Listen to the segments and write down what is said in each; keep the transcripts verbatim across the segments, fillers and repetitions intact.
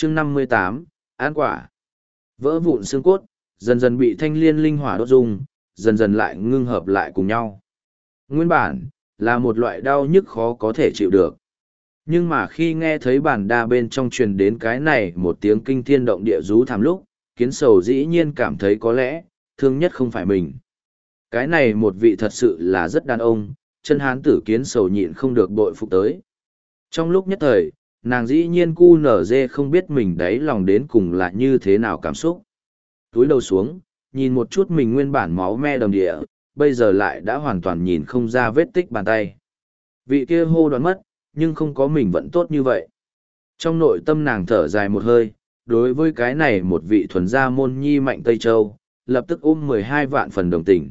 chương năm mươi tám, An quả. Vỡ vụn xương cốt, dần dần bị thanh liên linh hỏa đốt dung, dần dần lại ngưng hợp lại cùng nhau. Nguyên bản, là một loại đau nhức khó có thể chịu được. Nhưng mà khi nghe thấy bản đa bên trong truyền đến cái này một tiếng kinh thiên động địa rú thảm lúc, kiến sầu dĩ nhiên cảm thấy có lẽ, thương nhất không phải mình. Cái này một vị thật sự là rất đàn ông, chân hán tử kiến sầu nhịn không được bội phục tới. Trong lúc nhất thời, nàng dĩ nhiên cu nở dê không biết mình đáy lòng đến cùng là như thế nào cảm xúc. Túi đầu xuống, nhìn một chút mình nguyên bản máu me đầm địa, bây giờ lại đã hoàn toàn nhìn không ra vết tích bàn tay. Vị kia hô đoán mất, nhưng không có mình vẫn tốt như vậy. Trong nội tâm nàng thở dài một hơi, đối với cái này một vị thuần gia môn nhi mạnh Tây Châu, lập tức ôm mười hai vạn phần đồng tình.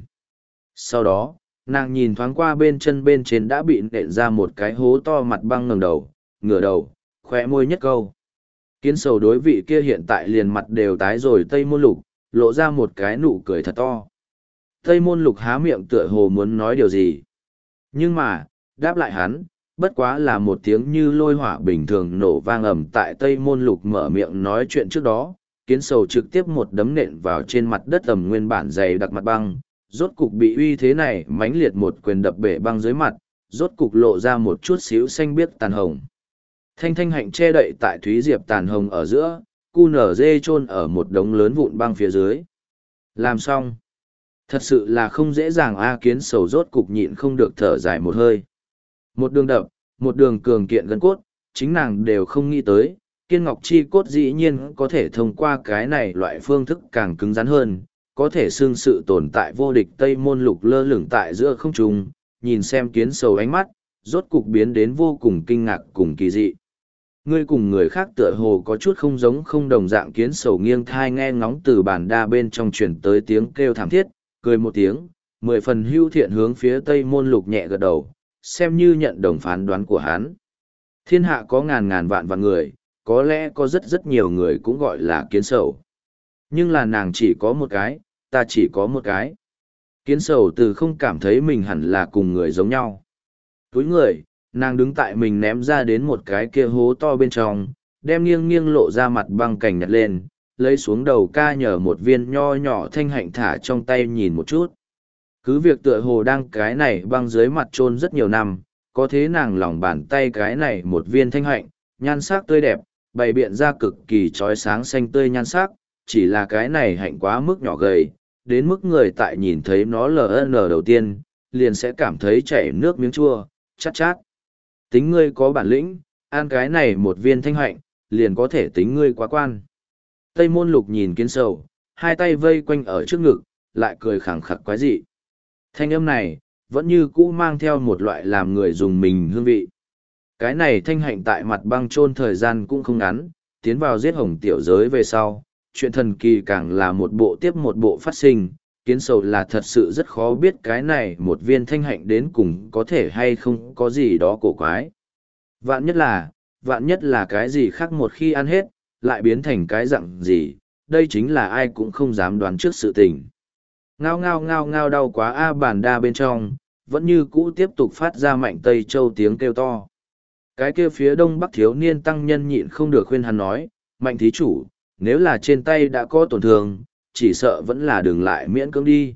Sau đó, nàng nhìn thoáng qua bên chân bên trên đã bị nện ra một cái hố to, mặt băng ngẩng đầu, ngửa đầu, khóe môi nhất câu. Kiến sầu đối vị kia hiện tại liền mặt đều tái rồi Tây Môn Lục, lộ ra một cái nụ cười thật to. Tây Môn Lục há miệng tựa hồ muốn nói điều gì. Nhưng mà, đáp lại hắn, bất quá là một tiếng như lôi hỏa bình thường nổ vang ầm tại Tây Môn Lục mở miệng nói chuyện trước đó. Kiến sầu trực tiếp một đấm nện vào trên mặt đất ầm nguyên bản dày đặc mặt băng, rốt cục bị uy thế này mãnh liệt một quyền đập bể băng dưới mặt, rốt cục lộ ra một chút xíu xanh biếc tàn hồng. Thanh thanh hạnh che đậy tại thúy diệp tàn hồng ở giữa, cu nở dê chôn ở một đống lớn vụn băng phía dưới. Làm xong. Thật sự là không dễ dàng a. Kiến sầu rốt cục nhịn không được thở dài một hơi. Một đường đập, một đường cường kiện gân cốt, chính nàng đều không nghĩ tới, kiên ngọc chi cốt dĩ nhiên có thể thông qua cái này loại phương thức càng cứng rắn hơn, có thể xương sự tồn tại vô địch Tây Môn Lục lơ lửng tại giữa không trung, nhìn xem kiến sầu ánh mắt, rốt cục biến đến vô cùng kinh ngạc cùng kỳ dị. Ngươi cùng người khác tựa hồ có chút không giống không đồng dạng. Kiến sầu nghiêng thai nghe ngóng từ bàn đa bên trong truyền tới tiếng kêu thảm thiết, cười một tiếng, mười phần hưu thiện hướng phía Tây Môn Lục nhẹ gật đầu, xem như nhận đồng phán đoán của hắn. Thiên hạ có ngàn ngàn vạn vạn người, có lẽ có rất rất nhiều người cũng gọi là kiến sầu. Nhưng là nàng chỉ có một cái, ta chỉ có một cái. Kiến sầu từ không cảm thấy mình hẳn là cùng người giống nhau. Túi người, nàng đứng tại mình ném ra đến một cái kia hố to bên trong, đem nghiêng nghiêng lộ ra mặt băng cảnh nhặt lên, lấy xuống đầu ca nhờ một viên nho nhỏ thanh hạnh thả trong tay nhìn một chút. Cứ việc tựa hồ đang cái này băng dưới mặt trôn rất nhiều năm, có thế nàng lòng bàn tay cái này một viên thanh hạnh, nhan sắc tươi đẹp, bày biện ra cực kỳ trói sáng xanh tươi nhan sắc, chỉ là cái này hạnh quá mức nhỏ gầy, đến mức người tại nhìn thấy nó lờ en đầu tiên, liền sẽ cảm thấy chảy nước miếng chua, chát chát. Tính ngươi có bản lĩnh, ăn cái này một viên thanh hạnh, liền có thể tính ngươi quá quan. Tây Môn Lục nhìn kiến sầu, hai tay vây quanh ở trước ngực, lại cười khẳng khặc quái dị. Thanh âm này, vẫn như cũ mang theo một loại làm người dùng mình hương vị. Cái này thanh hạnh tại mặt băng chôn thời gian cũng không ngắn, tiến vào giết hồng tiểu giới về sau, chuyện thần kỳ càng là một bộ tiếp một bộ phát sinh, kiến sầu là thật sự rất khó biết cái này một viên thanh hạnh đến cùng có thể hay không có gì đó cổ quái. Vạn nhất là, vạn nhất là cái gì khác một khi ăn hết, lại biến thành cái dạng gì, đây chính là ai cũng không dám đoán trước sự tình. Ngao ngao ngao ngao đau quá a. Bàn đa bên trong, vẫn như cũ tiếp tục phát ra mạnh Tây Châu tiếng kêu to. Cái kia phía đông bắc thiếu niên tăng nhân nhịn không được khuyên hắn nói, mạnh thí chủ, nếu là trên tay đã có tổn thương, chỉ sợ vẫn là đừng lại miễn cưỡng đi.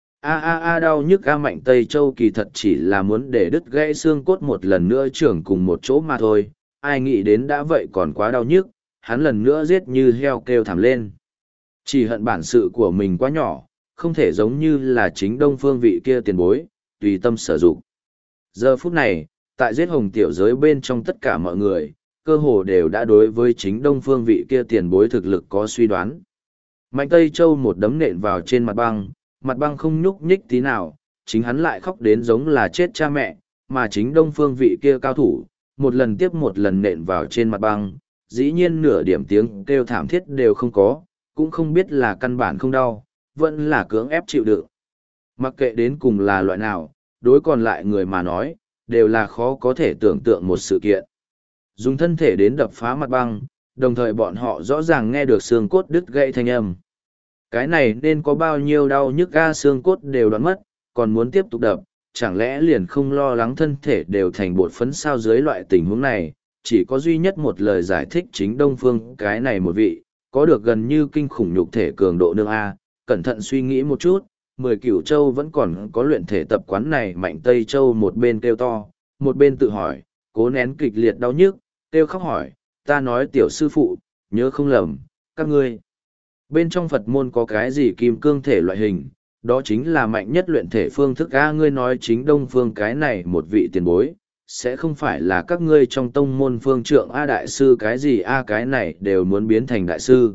A a a đau nhức a. Mạnh Tây Châu kỳ thật chỉ là muốn để đứt gãy xương cốt một lần nữa trưởng cùng một chỗ mà thôi, ai nghĩ đến đã vậy còn quá đau nhức, hắn lần nữa giết như heo kêu thảm lên. Chỉ hận bản sự của mình quá nhỏ, không thể giống như là chính đông phương vị kia tiền bối, tùy tâm sở dụng. Giờ phút này, tại giết hồng tiểu giới bên trong tất cả mọi người, cơ hồ đều đã đối với chính đông phương vị kia tiền bối thực lực có suy đoán. Mạnh Tây Châu một đấm nện vào trên mặt băng, mặt băng không nhúc nhích tí nào, chính hắn lại khóc đến giống là chết cha mẹ, mà chính đông phương vị kia cao thủ, một lần tiếp một lần nện vào trên mặt băng, dĩ nhiên nửa điểm tiếng kêu thảm thiết đều không có, cũng không biết là căn bản không đau, vẫn là cưỡng ép chịu đựng. Mặc kệ đến cùng là loại nào, đối còn lại người mà nói, đều là khó có thể tưởng tượng một sự kiện. Dùng thân thể đến đập phá mặt băng, đồng thời bọn họ rõ ràng nghe được xương cốt đứt gãy thanh âm. Cái này nên có bao nhiêu đau nhức ga, xương cốt đều đoán mất, còn muốn tiếp tục đập, chẳng lẽ liền không lo lắng thân thể đều thành bột phấn sao? Dưới loại tình huống này, chỉ có duy nhất một lời giải thích chính Đông Phương cái này một vị, có được gần như kinh khủng nhục thể cường độ nương A, cẩn thận suy nghĩ một chút, mười cửu châu vẫn còn có luyện thể tập quán này Mạnh Tây Châu một bên kêu to, một bên tự hỏi, cố nén kịch liệt đau nhức, kêu khóc hỏi, ta nói tiểu sư phụ, nhớ không lầm, các ngươi. Bên trong Phật môn có cái gì kim cương thể loại hình, đó chính là mạnh nhất luyện thể phương thức A, ngươi nói chính Đông Phương cái này một vị tiền bối, sẽ không phải là các ngươi trong tông môn phương trượng A đại sư cái gì A cái này đều muốn biến thành đại sư.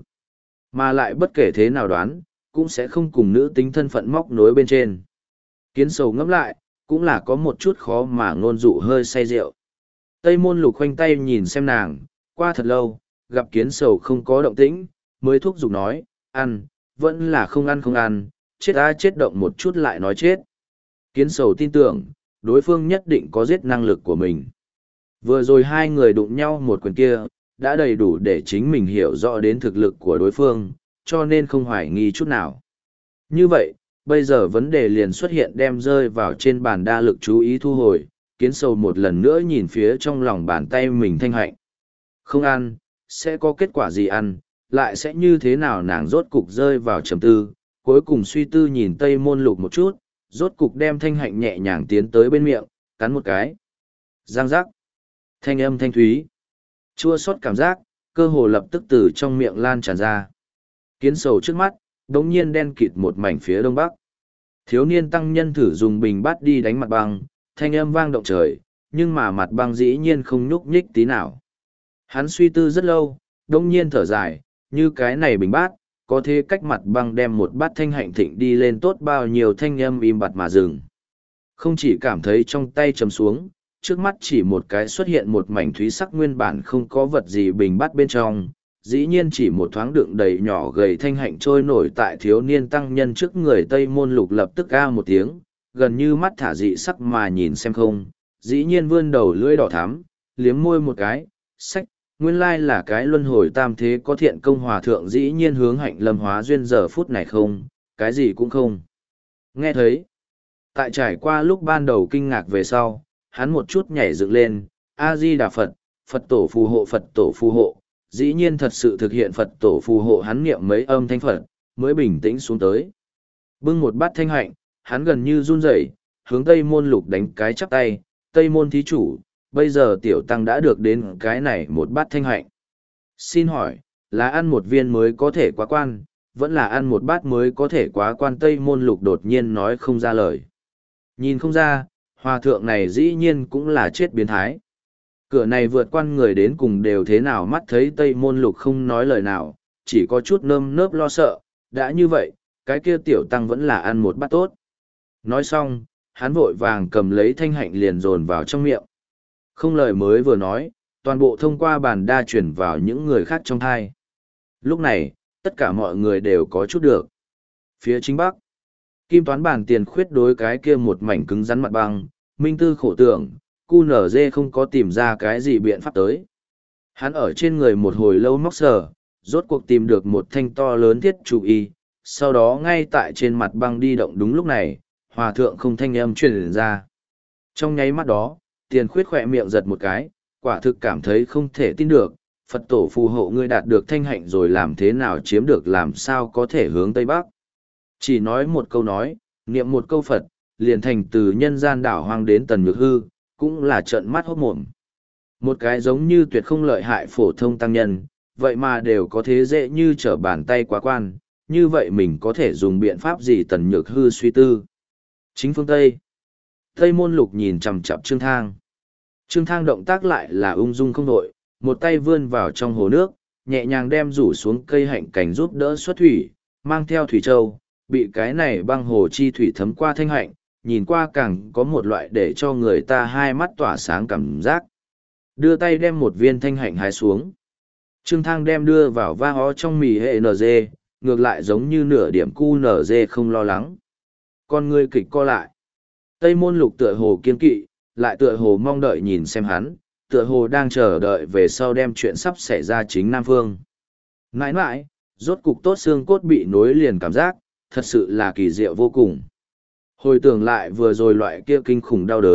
Mà lại bất kể thế nào đoán, cũng sẽ không cùng nữ tính thân phận móc nối bên trên. Kiến sầu ngẫm lại, cũng là có một chút khó mà ngôn dụ hơi say rượu. Tây môn lục khoanh tay nhìn xem nàng, qua thật lâu, gặp kiến sầu không có động tĩnh, mới thúc giục nói, ăn, vẫn là không ăn không ăn, chết a chết động một chút lại nói chết. Kiến sầu tin tưởng, đối phương nhất định có giết năng lực của mình. Vừa rồi hai người đụng nhau một quyền kia, đã đầy đủ để chính mình hiểu rõ đến thực lực của đối phương, cho nên không hoài nghi chút nào. Như vậy, bây giờ vấn đề liền xuất hiện đem rơi vào trên bàn đa lực chú ý thu hồi, kiến sầu một lần nữa nhìn phía trong lòng bàn tay mình thanh hạnh. Không ăn, sẽ có kết quả gì ăn, lại sẽ như thế nào nàng rốt cục rơi vào trầm tư, cuối cùng suy tư nhìn Tây Môn Lục một chút, rốt cục đem thanh hạnh nhẹ nhàng tiến tới bên miệng, cắn một cái. Giang giác. Thanh âm thanh thúy. Chua xót cảm giác, cơ hồ lập tức từ trong miệng lan tràn ra. Kiến sầu trước mắt, đống nhiên đen kịt một mảnh phía đông bắc. Thiếu niên tăng nhân thử dùng bình bát đi đánh mặt băng, thanh âm vang động trời, nhưng mà mặt băng dĩ nhiên không nhúc nhích tí nào. Hắn suy tư rất lâu, đống nhiên thở dài, như cái này bình bát, có thế cách mặt băng đem một bát thanh hạnh thịnh đi lên tốt bao nhiêu thanh âm im bặt mà dừng. Không chỉ cảm thấy trong tay chấm xuống, trước mắt chỉ một cái xuất hiện một mảnh thúy sắc nguyên bản không có vật gì bình bát bên trong, dĩ nhiên chỉ một thoáng đựng đầy nhỏ gầy thanh hạnh trôi nổi tại thiếu niên tăng nhân trước người Tây Môn Lục lập tức a một tiếng, gần như mắt thả dị sắc mà nhìn xem không, dĩ nhiên vươn đầu lưỡi đỏ thắm, liếm môi một cái, sách, nguyên lai là cái luân hồi tam thế có thiện công hòa thượng dĩ nhiên hướng hạnh lâm hóa duyên giờ phút này không, cái gì cũng không. Nghe thấy, tại trải qua lúc ban đầu kinh ngạc về sau, hắn một chút nhảy dựng lên, A-di-đà Phật, Phật tổ phù hộ Phật tổ phù hộ, dĩ nhiên thật sự thực hiện Phật tổ phù hộ hắn niệm mấy âm thanh Phật, mới bình tĩnh xuống tới. Bưng một bát thanh hạnh, hắn gần như run rẩy, hướng Tây Môn Lục đánh cái chắp tay, Tây Môn thí chủ, bây giờ tiểu tăng đã được đến cái này một bát thanh hạnh. Xin hỏi, là ăn một viên mới có thể quá quan, vẫn là ăn một bát mới có thể quá quan? Tây Môn Lục đột nhiên nói không ra lời. Nhìn không ra, hòa thượng này dĩ nhiên cũng là chết biến thái. Cửa này vượt quan người đến cùng đều thế nào mắt thấy Tây Môn Lục không nói lời nào, chỉ có chút nơm nớp lo sợ, đã như vậy, cái kia tiểu tăng vẫn là ăn một bát tốt. Nói xong, hắn vội vàng cầm lấy thanh hạnh liền dồn vào trong miệng. Không lời mới vừa nói, toàn bộ thông qua bàn đa chuyển vào những người khác trong thai. Lúc này, tất cả mọi người đều có chút được. Phía chính bắc, Kim Toán bàn tiền khuyết đối cái kia một mảnh cứng rắn mặt băng, minh tư khổ tưởng, cu nở dê không có tìm ra cái gì biện pháp tới. Hắn ở trên người một hồi lâu móc sờ, rốt cuộc tìm được một thanh to lớn thiết trụ y, sau đó ngay tại trên mặt băng đi động. Đúng lúc này, hòa thượng không thanh âm truyền ra. Trong nháy mắt đó, tiền khuyết khỏe miệng giật một cái, quả thực cảm thấy không thể tin được, Phật tổ phù hộ ngươi đạt được thanh hạnh rồi làm thế nào chiếm được, làm sao có thể hướng Tây Bắc. Chỉ nói một câu nói, niệm một câu Phật, liền thành từ nhân gian đảo hoang đến Tần Nhược Hư, cũng là trợn mắt hốt mồm. Một cái giống như tuyệt không lợi hại phổ thông tăng nhân, vậy mà đều có thế dễ như trở bàn tay quá quan, như vậy mình có thể dùng biện pháp gì? Tần Nhược Hư suy tư. Chính phương Tây. Tây Môn Lục nhìn chằm chằm Trương Thang. Trương Thang động tác lại là ung dung không đội, một tay vươn vào trong hồ nước, nhẹ nhàng đem rủ xuống cây hạnh cảnh giúp đỡ xuất thủy, mang theo thủy châu, bị cái này băng hồ chi thủy thấm qua thanh hạnh, nhìn qua càng có một loại để cho người ta hai mắt tỏa sáng cảm giác. Đưa tay đem một viên thanh hạnh hái xuống. Trương Thang đem đưa vào va ho trong mì hệ en giê, ngược lại giống như nửa điểm cu en giê không lo lắng. Con ngươi kịch co lại. Tây Môn Lục tựa hồ kiên kỵ, lại tựa hồ mong đợi nhìn xem hắn, tựa hồ đang chờ đợi về sau đem chuyện sắp xảy ra chính Nam Phương. Nãi nãi, rốt cục tốt xương cốt bị nối liền cảm giác, thật sự là kỳ diệu vô cùng. Hồi tưởng lại vừa rồi loại kia kinh khủng đau đớn,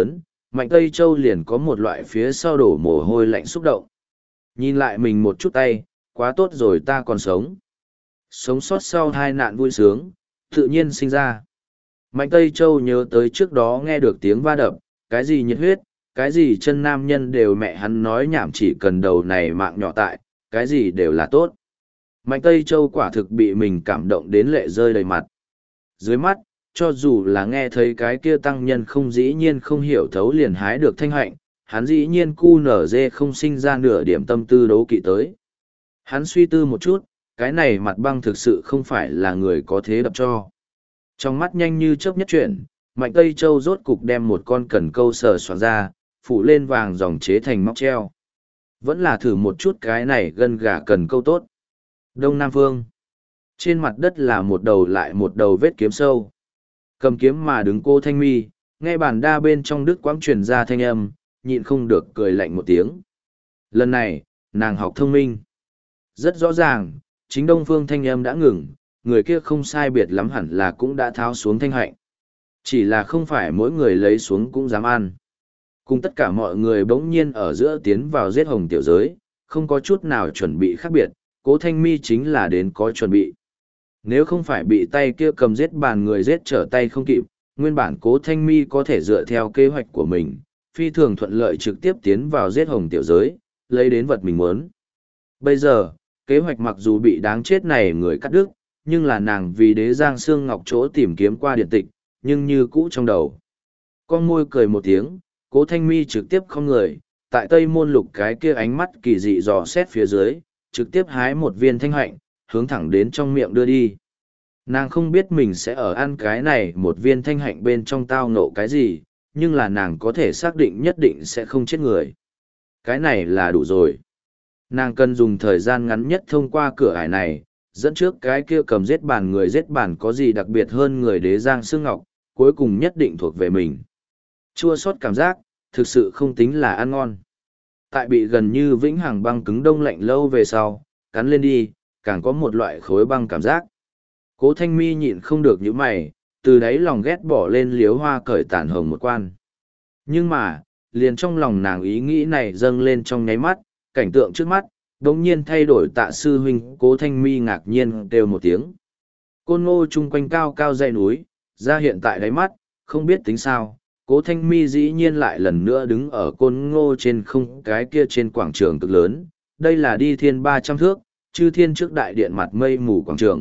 Mạnh Tây Châu liền có một loại phía sau đổ mồ hôi lạnh xúc động. Nhìn lại mình một chút tay, quá tốt rồi ta còn sống. Sống sót sau hai nạn vui sướng, tự nhiên sinh ra. Mạnh Tây Châu nhớ tới trước đó nghe được tiếng va đập, cái gì nhiệt huyết, cái gì chân nam nhân đều mẹ hắn nói nhảm chỉ cần đầu này mạng nhỏ tại, cái gì đều là tốt. Mạnh Tây Châu quả thực bị mình cảm động đến lệ rơi đầy mặt. Dưới mắt, cho dù là nghe thấy cái kia tăng nhân không dĩ nhiên không hiểu thấu liền hái được thanh hạnh, hắn dĩ nhiên cu nở dê không sinh ra nửa điểm tâm tư đấu kỵ tới. Hắn suy tư một chút, cái này mặt băng thực sự không phải là người có thế đập cho. Trong mắt nhanh như chớp nhất chuyển, Mạnh Tây Châu rốt cục đem một con cần câu sờ soạn ra, phủ lên vàng dòng chế thành móc treo. Vẫn là thử một chút cái này gân gà cần câu tốt. Đông Nam Phương. Trên mặt đất là một đầu lại một đầu vết kiếm sâu. Cầm kiếm mà đứng cô Thanh Mi, nghe bản đa bên trong đức quãng truyền ra thanh âm, nhịn không được cười lạnh một tiếng. Lần này, nàng học thông minh. Rất rõ ràng, chính Đông Phương thanh âm đã ngừng, người kia không sai biệt lắm hẳn là cũng đã tháo xuống thanh hạnh. Chỉ là không phải mỗi người lấy xuống cũng dám ăn. Cùng tất cả mọi người bỗng nhiên ở giữa tiến vào giết hồng tiểu giới, không có chút nào chuẩn bị khác biệt, cố Thanh Mi chính là đến có chuẩn bị. Nếu không phải bị tay kia cầm giết bàn người giết trở tay không kịp, nguyên bản cố Thanh Mi có thể dựa theo kế hoạch của mình, phi thường thuận lợi trực tiếp tiến vào giết hồng tiểu giới, lấy đến vật mình muốn. Bây giờ, kế hoạch mặc dù bị đáng chết này người cắt đứt, nhưng là nàng vì đế giang xương ngọc chỗ tìm kiếm qua điện tịch, nhưng như cũ trong đầu. Con môi cười một tiếng, cố Thanh Mi trực tiếp không người, tại tây môn lục cái kia ánh mắt kỳ dị dò xét phía dưới, trực tiếp hái một viên thanh hạnh, hướng thẳng đến trong miệng đưa đi. Nàng không biết mình sẽ ở ăn cái này một viên thanh hạnh bên trong tao ngộ cái gì, nhưng là nàng có thể xác định nhất định sẽ không chết người. Cái này là đủ rồi. Nàng cần dùng thời gian ngắn nhất thông qua cửa ải này, dẫn trước cái kia cầm giết bàn người giết bàn có gì đặc biệt hơn người đế giang xương ngọc, cuối cùng nhất định thuộc về mình. Chua xót cảm giác, thực sự không tính là ăn ngon. Tại bị gần như vĩnh hằng băng cứng đông lạnh lâu về sau, cắn lên đi, càng có một loại khối băng cảm giác. Cố Thanh Mi nhịn không được những mày, từ đấy lòng ghét bỏ lên liếu hoa cởi tản hồng một quan. Nhưng mà, liền trong lòng nàng ý nghĩ này dâng lên trong nháy mắt, cảnh tượng trước mắt, đống nhiên thay đổi. Tạ sư huynh. Cố Thanh Mi ngạc nhiên kêu một tiếng. Côn Ngô chung quanh cao cao dãy núi, ra hiện tại đáy mắt, không biết tính sao, Cố Thanh Mi dĩ nhiên lại lần nữa đứng ở Côn Ngô trên không cái kia trên quảng trường cực lớn, đây là đi thiên ba trăm thước, chư thiên trước đại điện mặt mây mù quảng trường.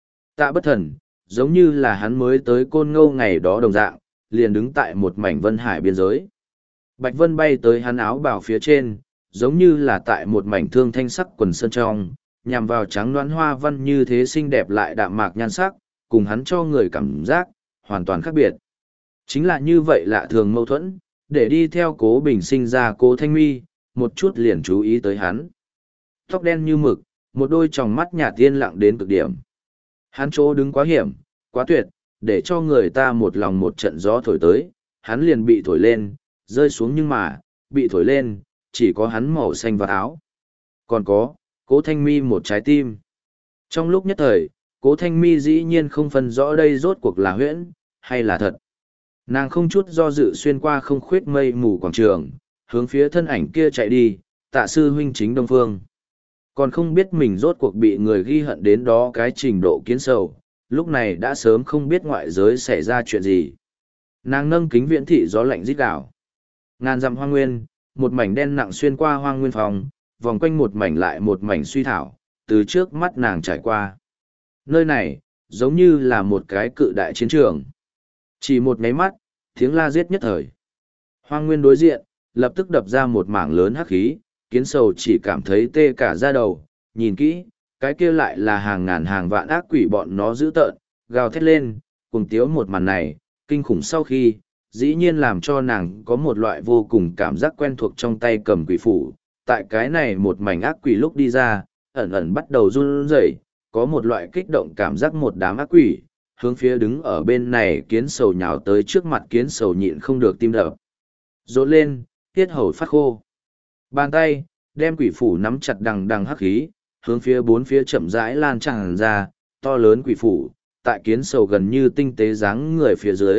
Tạ Bất Thần, giống như là hắn mới tới Côn Ngô ngày đó đồng dạng, liền đứng tại một mảnh vân hải biên giới. Bạch vân bay tới hắn áo bào phía trên, giống như là tại một mảnh thương thanh sắc quần sơn trong, nhằm vào trắng đoán hoa văn như thế xinh đẹp lại đạm mạc nhan sắc, cùng hắn cho người cảm giác, hoàn toàn khác biệt. Chính là như vậy lạ thường mâu thuẫn, để đi theo Cố Bình sinh ra Cố Thanh Mi, một chút liền chú ý tới hắn. Tóc đen như mực, một đôi tròng mắt nhạt yên lặng đến cực điểm. Hắn chỗ đứng quá hiểm, quá tuyệt, để cho người ta một lòng một trận gió thổi tới, hắn liền bị thổi lên, rơi xuống nhưng mà, bị thổi lên, chỉ có hắn màu xanh và áo. Còn có, Cố Thanh Mi một trái tim. Trong lúc nhất thời, Cố Thanh Mi dĩ nhiên không phân rõ đây rốt cuộc là huyễn, hay là thật. Nàng không chút do dự xuyên qua không khuyết mây mù quảng trường, hướng phía thân ảnh kia chạy đi, Tạ sư huynh chính Đông Phương. Còn không biết mình rốt cuộc bị người ghi hận đến đó cái trình độ kiến sầu, lúc này đã sớm không biết ngoại giới xảy ra chuyện gì. Nàng nâng kính viễn thị gió lạnh rít đảo. Ngàn dặm hoang nguyên, một mảnh đen nặng xuyên qua hoang nguyên phòng, vòng quanh một mảnh lại một mảnh suy thảo, từ trước mắt nàng trải qua. Nơi này, giống như là một cái cự đại chiến trường. Chỉ một nháy mắt, tiếng la giết nhất thời. Hoang nguyên đối diện, lập tức đập ra một mảng lớn hắc khí, kiến sầu chỉ cảm thấy tê cả da đầu, nhìn kỹ, cái kia lại là hàng ngàn hàng vạn ác quỷ bọn nó dữ tợn, gào thét lên, cùng tiếu một màn này, kinh khủng sau khi, dĩ nhiên làm cho nàng có một loại vô cùng cảm giác quen thuộc trong tay cầm quỷ phủ, tại cái này một mảnh ác quỷ lúc đi ra, ẩn ẩn bắt đầu run rẩy, có một loại kích động cảm giác một đám ác quỷ, hướng phía đứng ở bên này kiến sầu nhào tới trước mặt kiến sầu nhịn không được tim đập. Rốt lên, tiết hầu phát khô. Bàn tay, đem quỷ phủ nắm chặt đằng đằng hắc khí, hướng phía bốn phía chậm rãi lan tràn ra, to lớn quỷ phủ, tại kiến sầu gần như tinh tế dáng người phía dưới,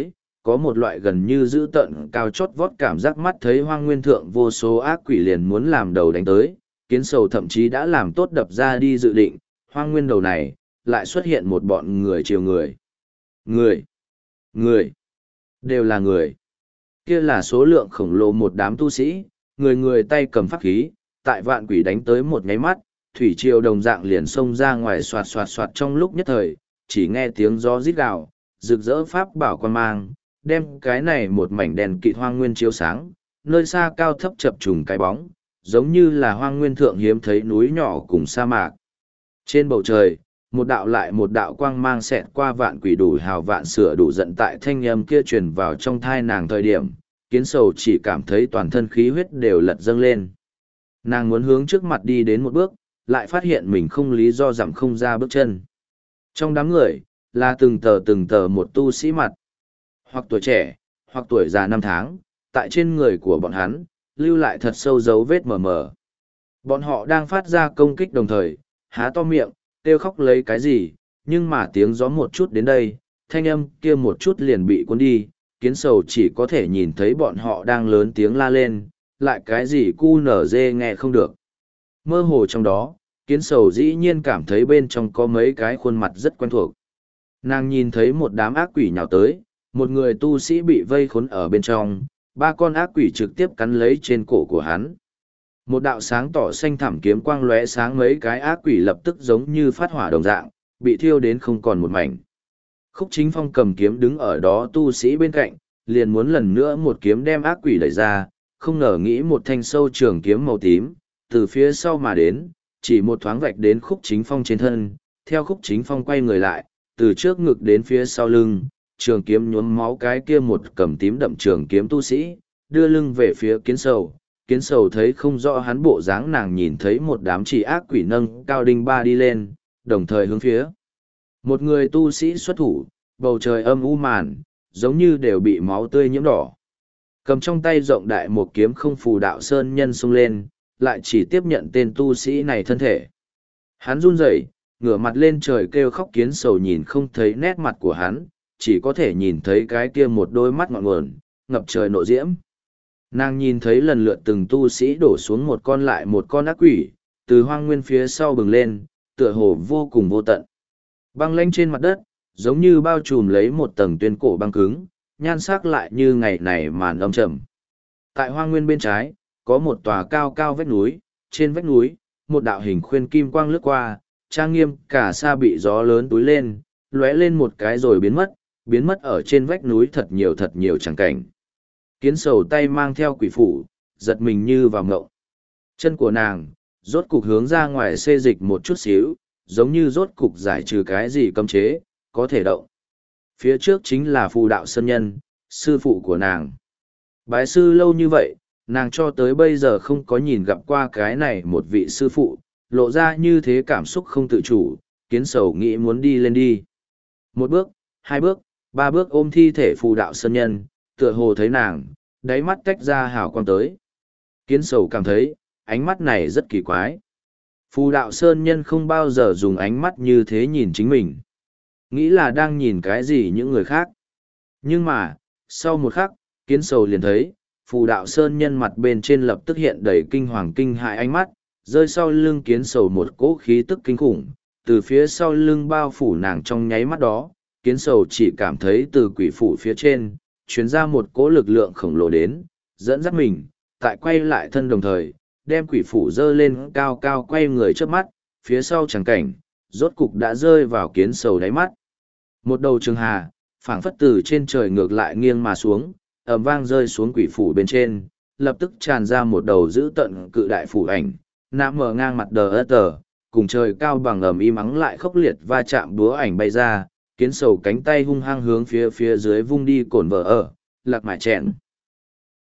có một loại gần như dữ tợn cao chót vót cảm giác mắt thấy hoang nguyên thượng vô số ác quỷ liền muốn làm đầu đánh tới, kiến sầu thậm chí đã làm tốt đập ra đi dự định, hoang nguyên đầu này, lại xuất hiện một bọn người chiều người. Người! Người! Đều là người! Kia là số lượng khổng lồ một đám tu sĩ, người người tay cầm pháp khí, tại vạn quỷ đánh tới một nháy mắt, thủy triều đồng dạng liền xông ra ngoài xoạt xoạt xoạt trong lúc nhất thời, chỉ nghe tiếng gió rít gào, rực rỡ pháp bảo quan mang, đem cái này một mảnh đèn kịt hoang nguyên chiếu sáng, nơi xa cao thấp chập trùng cái bóng, giống như là hoang nguyên thượng hiếm thấy núi nhỏ cùng sa mạc. Trên bầu trời, một đạo lại một đạo quang mang xẹt qua vạn quỷ đủ hào vạn sửa đủ giận tại thanh âm kia truyền vào trong thai nàng thời điểm, kiến sầu chỉ cảm thấy toàn thân khí huyết đều lật dâng lên. Nàng muốn hướng trước mặt đi đến một bước, lại phát hiện mình không lý do giảm không ra bước chân. Trong đám người, là từng tờ từng tờ một tu sĩ mặt, hoặc tuổi trẻ, hoặc tuổi già năm tháng, tại trên người của bọn hắn, lưu lại thật sâu dấu vết mờ mờ. Bọn họ đang phát ra công kích đồng thời, há to miệng, kêu khóc lấy cái gì, nhưng mà tiếng gió một chút đến đây, thanh âm kia một chút liền bị cuốn đi, kiến sầu chỉ có thể nhìn thấy bọn họ đang lớn tiếng la lên, lại cái gì cu nở dê nghe không được. Mơ hồ trong đó, kiến sầu dĩ nhiên cảm thấy bên trong có mấy cái khuôn mặt rất quen thuộc. Nàng nhìn thấy một đám ác quỷ nhào tới, một người tu sĩ bị vây khốn ở bên trong, ba con ác quỷ trực tiếp cắn lấy trên cổ của hắn. Một đạo sáng tỏ xanh thẳm kiếm quang lóe sáng, mấy cái ác quỷ lập tức giống như phát hỏa đồng dạng, bị thiêu đến không còn một mảnh. Khúc Chính Phong cầm kiếm đứng ở đó tu sĩ bên cạnh, liền muốn lần nữa một kiếm đem ác quỷ đẩy ra, không ngờ nghĩ một thanh sâu trường kiếm màu tím, từ phía sau mà đến, chỉ một thoáng vạch đến Khúc Chính Phong trên thân, theo Khúc Chính Phong quay người lại, từ trước ngực đến phía sau lưng, trường kiếm nhuốm máu cái kia một cầm tím đậm trường kiếm tu sĩ, đưa lưng về phía kiến sầu. Kiến sầu thấy không rõ hắn bộ dáng, nàng nhìn thấy một đám chỉ ác quỷ nâng cao đinh ba đi lên, đồng thời hướng phía một người tu sĩ xuất thủ, bầu trời âm u màn, giống như đều bị máu tươi nhiễm đỏ. Cầm trong tay rộng đại một kiếm không phù đạo sơn nhân xông lên, lại chỉ tiếp nhận tên tu sĩ này thân thể. Hắn run rẩy, ngửa mặt lên trời kêu khóc, kiến sầu nhìn không thấy nét mặt của hắn, chỉ có thể nhìn thấy cái kia một đôi mắt ngọn nguồn, ngập trời nộ diễm. Nàng nhìn thấy lần lượt từng tu sĩ đổ xuống một con lại một con ác quỷ, từ hoang nguyên phía sau bừng lên, tựa hồ vô cùng vô tận. Băng lãnh trên mặt đất, giống như bao trùm lấy một tầng tuyên cổ băng cứng, nhan sắc lại như ngày này màn âm trầm. Tại hoang nguyên bên trái, có một tòa cao cao vách núi, trên vách núi, một đạo hình khuyên kim quang lướt qua, trang nghiêm cả xa bị gió lớn túi lên, lóe lên một cái rồi biến mất, biến mất ở trên vách núi thật nhiều thật nhiều chẳng cảnh. Kiến sầu tay mang theo quỷ phủ, giật mình như vào ngộng. Chân của nàng, rốt cục hướng ra ngoài xê dịch một chút xíu, giống như rốt cục giải trừ cái gì cấm chế, có thể động. Phía trước chính là phù đạo sơn nhân, sư phụ của nàng. Bái sư lâu như vậy, nàng cho tới bây giờ không có nhìn gặp qua cái này một vị sư phụ, lộ ra như thế cảm xúc không tự chủ, kiến sầu nghĩ muốn đi lên đi. Một bước, hai bước, ba bước ôm thi thể phù đạo sơn nhân, tựa hồ thấy nàng, đáy mắt tách ra hào quang tới. Kiến sầu cảm thấy, ánh mắt này rất kỳ quái. Phù đạo sơn nhân không bao giờ dùng ánh mắt như thế nhìn chính mình. Nghĩ là đang nhìn cái gì những người khác. Nhưng mà, sau một khắc, kiến sầu liền thấy, phù đạo sơn nhân mặt bên trên lập tức hiện đầy kinh hoàng kinh hại ánh mắt, rơi sau lưng kiến sầu một cỗ khí tức kinh khủng, từ phía sau lưng bao phủ nàng trong nháy mắt đó, kiến sầu chỉ cảm thấy từ quỷ phủ phía trên, chuyến ra một cỗ lực lượng khổng lồ đến, dẫn dắt mình, tại quay lại thân đồng thời, đem quỷ phủ dơ lên cao cao quay người trước mắt, phía sau chẳng cảnh, rốt cục đã rơi vào kiến sầu đáy mắt. Một đầu trường hà, phảng phất từ trên trời ngược lại nghiêng mà xuống, ầm vang rơi xuống quỷ phủ bên trên, lập tức tràn ra một đầu dữ tận cự đại phủ ảnh, nạm mở ngang mặt đờ ớt tờ, cùng trời cao bằng ầm im ắng lại khốc liệt va chạm búa ảnh bay ra, kiến sầu cánh tay hung hăng hướng phía phía dưới vung đi cổn vợ ở, lạc mải chẹn.